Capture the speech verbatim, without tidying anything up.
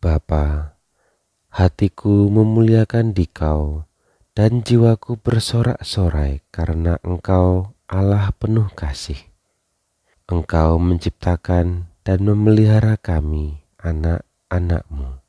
Bapa, hatiku memuliakan Dikau dan jiwaku bersorak-sorai karena Engkau Allah penuh kasih. Engkau menciptakan dan memelihara kami, anak-anak-Mu.